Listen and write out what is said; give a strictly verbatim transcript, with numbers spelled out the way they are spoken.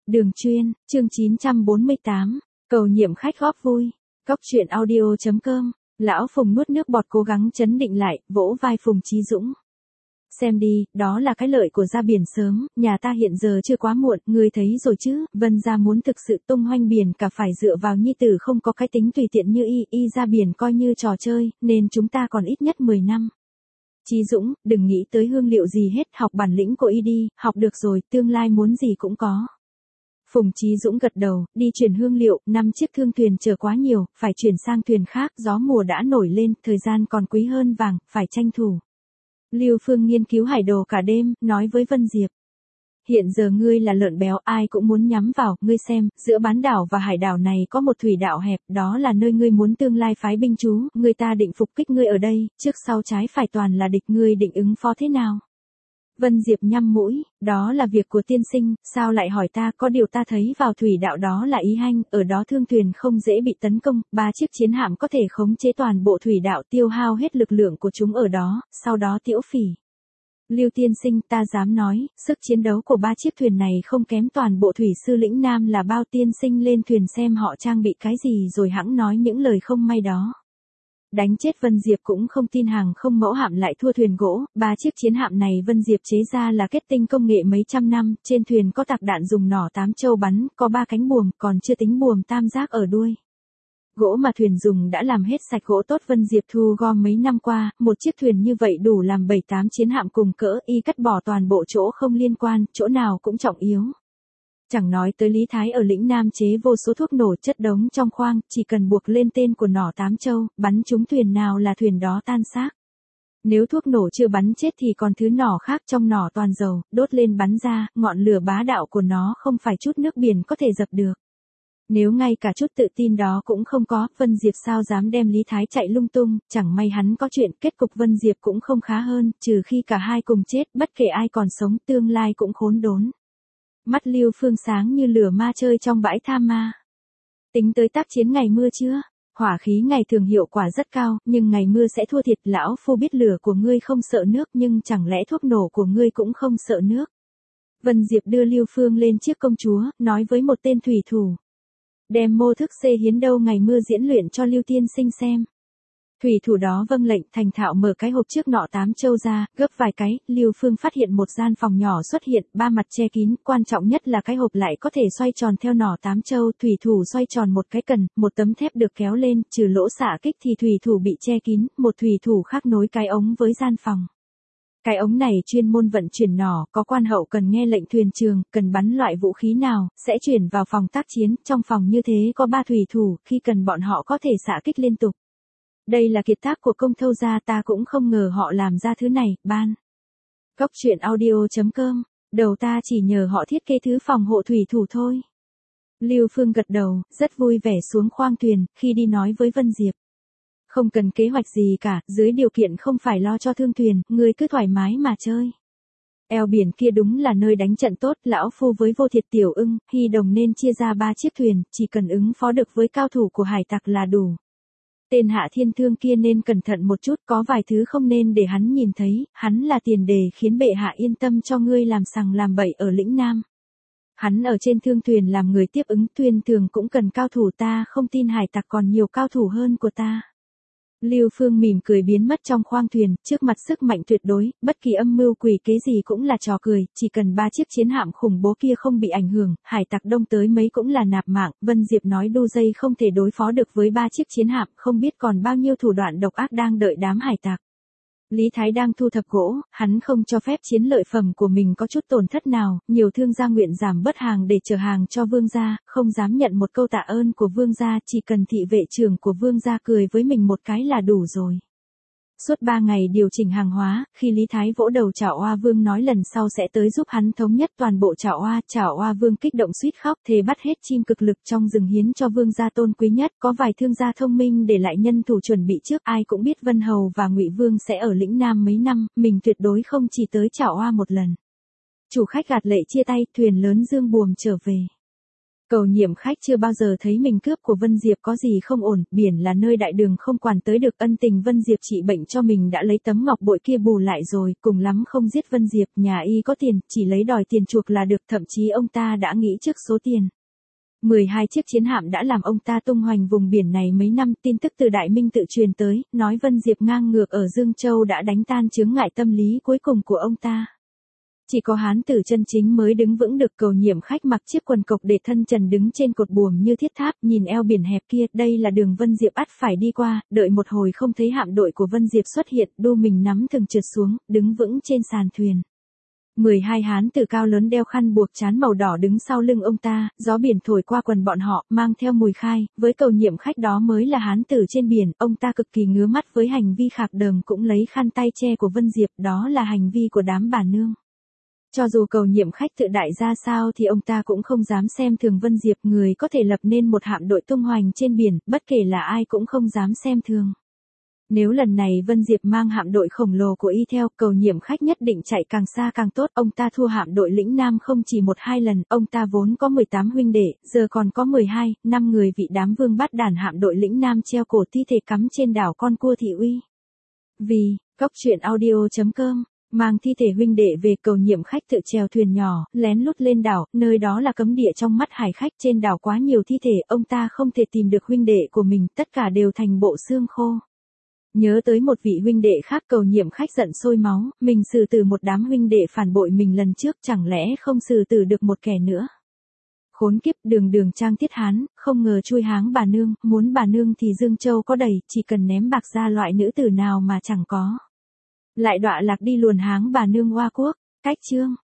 Đường chuyên, chương chín trăm bốn mươi tám, cầu nhiệm khách góp vui. Cóc truyện audio chấm com. Lão Phùng nuốt nước bọt cố gắng chấn định lại, vỗ vai Phùng Chí Dũng. Xem đi, đó là cái lợi của ra biển sớm, nhà ta hiện giờ chưa quá muộn, ngươi thấy rồi chứ, Vân gia muốn thực sự tung hoành biển cả phải dựa vào nhi tử không có cái tính tùy tiện như y, y ra biển coi như trò chơi, nên chúng ta còn ít nhất mười năm. Chí Dũng, đừng nghĩ tới hương liệu gì hết, học bản lĩnh của y đi, học được rồi, tương lai muốn gì cũng có. Phùng Chí Dũng gật đầu, đi chuyển hương liệu, năm chiếc thương thuyền chở quá nhiều, phải chuyển sang thuyền khác, gió mùa đã nổi lên, thời gian còn quý hơn vàng, phải tranh thủ. Lưu Phương nghiên cứu hải đồ cả đêm, nói với Vân Diệp. Hiện giờ ngươi là lợn béo, ai cũng muốn nhắm vào, ngươi xem, giữa bán đảo và hải đảo này có một thủy đạo hẹp, đó là nơi ngươi muốn tương lai phái binh trú, người ta định phục kích ngươi ở đây, trước sau trái phải toàn là địch, ngươi định ứng phó thế nào? Vân Diệp nhăm mũi, đó là việc của tiên sinh, sao lại hỏi ta, có điều ta thấy vào thủy đạo đó là ý hanh, ở đó thương thuyền không dễ bị tấn công, ba chiếc chiến hạm có thể khống chế toàn bộ thủy đạo tiêu hao hết lực lượng của chúng ở đó, sau đó tiễu phỉ. Lưu tiên sinh, ta dám nói, sức chiến đấu của ba chiếc thuyền này không kém toàn bộ thủy sư lĩnh Nam là bao, tiên sinh lên thuyền xem họ trang bị cái gì rồi hẵng nói những lời không may đó. Đánh chết Vân Diệp cũng không tin hàng không mẫu hạm lại thua thuyền gỗ, ba chiếc chiến hạm này Vân Diệp chế ra là kết tinh công nghệ mấy trăm năm, trên thuyền có tạc đạn dùng nỏ tám châu bắn, có ba cánh buồm, còn chưa tính buồm tam giác ở đuôi. Gỗ mà thuyền dùng đã làm hết sạch gỗ tốt Vân Diệp thu gom mấy năm qua, một chiếc thuyền như vậy đủ làm bảy tám chiến hạm cùng cỡ, y cắt bỏ toàn bộ chỗ không liên quan, chỗ nào cũng trọng yếu. Chẳng nói tới Lý Thái ở lĩnh Nam chế vô số thuốc nổ chất đống trong khoang, chỉ cần buộc lên tên của nỏ tám châu, bắn trúng thuyền nào là thuyền đó tan xác. Nếu thuốc nổ chưa bắn chết thì còn thứ nỏ khác trong nỏ toàn dầu, đốt lên bắn ra, ngọn lửa bá đạo của nó không phải chút nước biển có thể dập được. Nếu ngay cả chút tự tin đó cũng không có, Vân Diệp sao dám đem Lý Thái chạy lung tung, chẳng may hắn có chuyện, kết cục Vân Diệp cũng không khá hơn, trừ khi cả hai cùng chết, bất kể ai còn sống, tương lai cũng khốn đốn. Mắt Lưu Phương sáng như lửa ma chơi trong bãi tha ma. Tính tới tác chiến ngày mưa chưa? Hỏa khí ngày thường hiệu quả rất cao, nhưng ngày mưa sẽ thua thiệt, lão phu biết lửa của ngươi không sợ nước nhưng chẳng lẽ thuốc nổ của ngươi cũng không sợ nước. Vân Diệp đưa Lưu Phương lên chiếc công chúa, nói với một tên thủy thủ. Đem mô thức xê hiến đâu ngày mưa diễn luyện cho Lưu tiên sinh xem. Thủy thủ đó vâng lệnh, thành thạo mở cái hộp trước nọ tám châu ra, gấp vài cái, Lưu Phương phát hiện một gian phòng nhỏ xuất hiện, ba mặt che kín, quan trọng nhất là cái hộp lại có thể xoay tròn theo nỏ tám châu, thủy thủ xoay tròn một cái cần, một tấm thép được kéo lên, trừ lỗ xạ kích thì thủy thủ bị che kín, một thủy thủ khác nối cái ống với gian phòng. Cái ống này chuyên môn vận chuyển nỏ, có quan hậu cần nghe lệnh thuyền trường, cần bắn loại vũ khí nào, sẽ chuyển vào phòng tác chiến, trong phòng như thế có ba thủy thủ, khi cần bọn họ có thể xạ kích liên tục. Đây là kiệt tác của công thâu gia, ta cũng không ngờ họ làm ra thứ này, ban. Cóc truyện audio chấm com, đầu ta chỉ nhờ họ thiết kế thứ phòng hộ thủy thủ thôi. Lưu Phương gật đầu, rất vui vẻ xuống khoang thuyền, khi đi nói với Vân Diệp. Không cần kế hoạch gì cả, dưới điều kiện không phải lo cho thương thuyền, ngươi cứ thoải mái mà chơi. Eo biển kia đúng là nơi đánh trận tốt, lão phu với Vô Thiệt Tiểu Ưng, Hy Đồng nên chia ra ba chiếc thuyền, chỉ cần ứng phó được với cao thủ của hải tặc là đủ. Tên Hạ Thiên Thương kia nên cẩn thận một chút, có vài thứ không nên để hắn nhìn thấy, hắn là tiền đề khiến bệ hạ yên tâm cho ngươi làm sằng làm bậy ở lĩnh Nam. Hắn ở trên thương thuyền làm người tiếp ứng, thuyền thường cũng cần cao thủ, ta không tin hải tặc còn nhiều cao thủ hơn của ta. Lưu Phương mỉm cười biến mất trong khoang thuyền, trước mặt sức mạnh tuyệt đối, bất kỳ âm mưu quỷ kế gì cũng là trò cười, chỉ cần ba chiếc chiến hạm khủng bố kia không bị ảnh hưởng, hải tặc đông tới mấy cũng là nạp mạng. Vân Diệp nói đu dây không thể đối phó được với ba chiếc chiến hạm, không biết còn bao nhiêu thủ đoạn độc ác đang đợi đám hải tặc. Lý Thái đang thu thập gỗ, hắn không cho phép chiến lợi phẩm của mình có chút tổn thất nào, nhiều thương gia nguyện giảm bớt hàng để chở hàng cho vương gia, không dám nhận một câu tạ ơn của vương gia, chỉ cần thị vệ trưởng của vương gia cười với mình một cái là đủ rồi. Suốt ba ngày điều chỉnh hàng hóa, khi Lý Thái vỗ đầu Trảo Oa Vương nói lần sau sẽ tới giúp hắn thống nhất toàn bộ Trảo Oa, Trảo Oa Vương kích động suýt khóc, thề bắt hết chim cực lực trong rừng hiến cho vương gia tôn quý nhất, có vài thương gia thông minh để lại nhân thủ chuẩn bị trước, ai cũng biết Vân Hầu và Ngụy Vương sẽ ở lĩnh Nam mấy năm, mình tuyệt đối không chỉ tới Trảo Oa một lần. Chủ khách gạt lệ chia tay, thuyền lớn dương buồm trở về. Cầu nhiệm khách chưa bao giờ thấy mình cướp của Vân Diệp có gì không ổn, biển là nơi đại đường không quản tới được, ân tình Vân Diệp trị bệnh cho mình đã lấy tấm ngọc bội kia bù lại rồi, cùng lắm không giết Vân Diệp, nhà y có tiền, chỉ lấy đòi tiền chuộc là được, thậm chí ông ta đã nghĩ trước số tiền. mười hai chiếc chiến hạm đã làm ông ta tung hoành vùng biển này mấy năm, tin tức từ Đại Minh tự truyền tới, nói Vân Diệp ngang ngược ở Dương Châu đã đánh tan chướng ngại tâm lý cuối cùng của ông ta. Chỉ có hán tử chân chính mới đứng vững được. Cầu nhiệm khách mặc chiếc quần cộc để thân trần đứng trên cột buồm như thiết tháp, nhìn eo biển hẹp kia, đây là đường Vân Diệp ắt phải đi qua, đợi một hồi không thấy hạm đội của Vân Diệp xuất hiện, đu mình nắm thừng trượt xuống, đứng vững trên sàn thuyền. mười hai hán tử cao lớn đeo khăn buộc trán màu đỏ đứng sau lưng ông ta, gió biển thổi qua quần bọn họ, mang theo mùi khai, với cầu nhiệm khách đó mới là hán tử trên biển, ông ta cực kỳ ngứa mắt với hành vi khạc đờm cũng lấy khăn tay che của Vân Diệp, đó là hành vi của đám bà nương. Cho dù cầu nhiệm khách tự đại ra sao thì ông ta cũng không dám xem thường Vân Diệp, người có thể lập nên một hạm đội tung hoành trên biển, bất kể là ai cũng không dám xem thường. Nếu lần này Vân Diệp mang hạm đội khổng lồ của y theo, cầu nhiệm khách nhất định chạy càng xa càng tốt, ông ta thua hạm đội lĩnh Nam không chỉ một hai lần, ông ta vốn có mười tám huynh đệ, giờ còn có mười hai, năm người vị đám vương bát đàn hạm đội lĩnh Nam treo cổ thi thể cắm trên đảo con cua Thị Uy. Vì, Cóc truyện audio chấm com mang thi thể huynh đệ về, cầu nhiệm khách tự chèo thuyền nhỏ, lén lút lên đảo, nơi đó là cấm địa trong mắt hải khách, trên đảo quá nhiều thi thể, ông ta không thể tìm được huynh đệ của mình, tất cả đều thành bộ xương khô. Nhớ tới một vị huynh đệ khác, cầu nhiệm khách giận sôi máu, mình xử tử một đám huynh đệ phản bội mình lần trước, chẳng lẽ không xử tử được một kẻ nữa. Khốn kiếp, đường đường trang thiết hán, không ngờ chui háng bà nương, muốn bà nương thì Dương Châu có đầy, chỉ cần ném bạc ra loại nữ tử nào mà chẳng có. Lại đọa lạc đi luồn háng bà nương Hoa Quốc. Cách chương